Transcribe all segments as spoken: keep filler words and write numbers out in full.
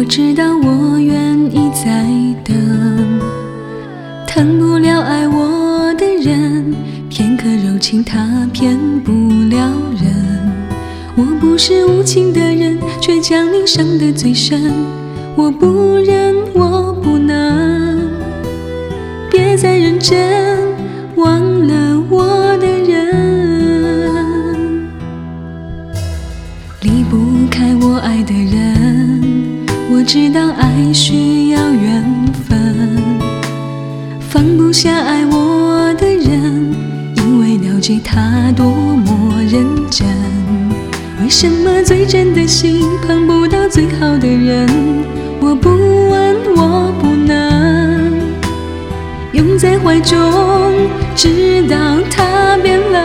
知道我愿意再等，疼不了爱我的人，片刻柔情他骗不了人。我不是无情的人，却将你伤得最深。我不忍，我不能，别再认真忘了我的人。离不开我爱的人，我知道爱需要缘分，放不下爱我的人，因为了解他多么认真。为什么最真的心碰不到最好的人？我不问，我不能，拥在怀中，直到他变冷。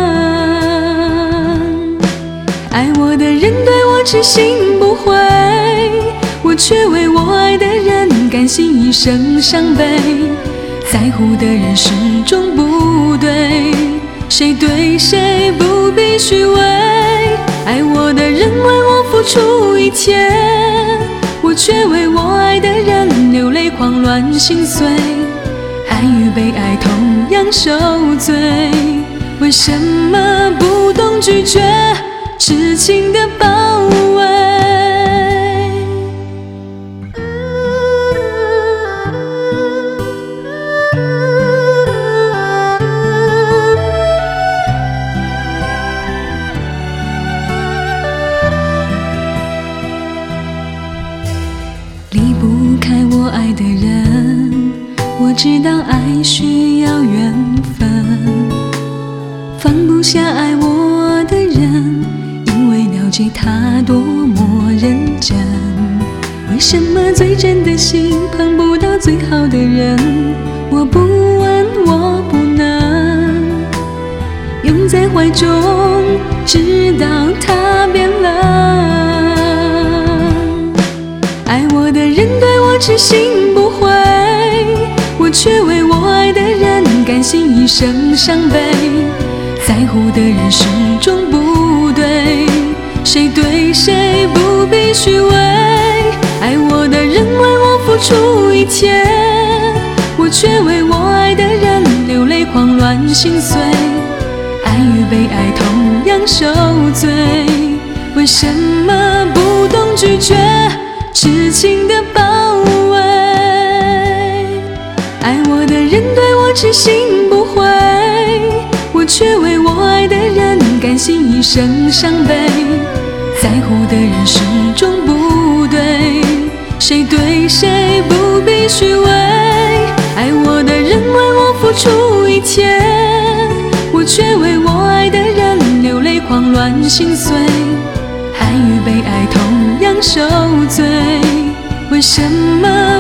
爱我的人对我痴心不悔，我却为我爱的人甘心一生伤悲。在乎的人始终不对，谁对谁不必虚伪。爱我的人为我付出一切，我却为我爱的人流泪狂乱心碎。爱与被爱同样受罪，为什么不懂拒绝痴情的包围？离不开我爱的人，我知道爱需要缘分，放不下爱我的人，因为了解他多么认真。为什么最真的心碰不到最好的人？我不问，我不能，拥在怀中，直到他变冷。爱我的人对我痴心不悔，我却为我爱的人甘心一生伤悲。在乎的人始终不对，谁对谁不必虚伪。爱我的人为我付出一切，我却为我爱的人流泪狂乱心碎。爱与被爱同样受罪，为什么不懂拒绝痴情的包围？爱我的人对我痴心不悔，我却为我爱的人甘心一生伤悲。在乎的人始终不对，谁对谁不必虚伪。爱我的人为我付出一切，我却为我爱的人流泪狂乱心碎。爱与被爱同样受罪，为什么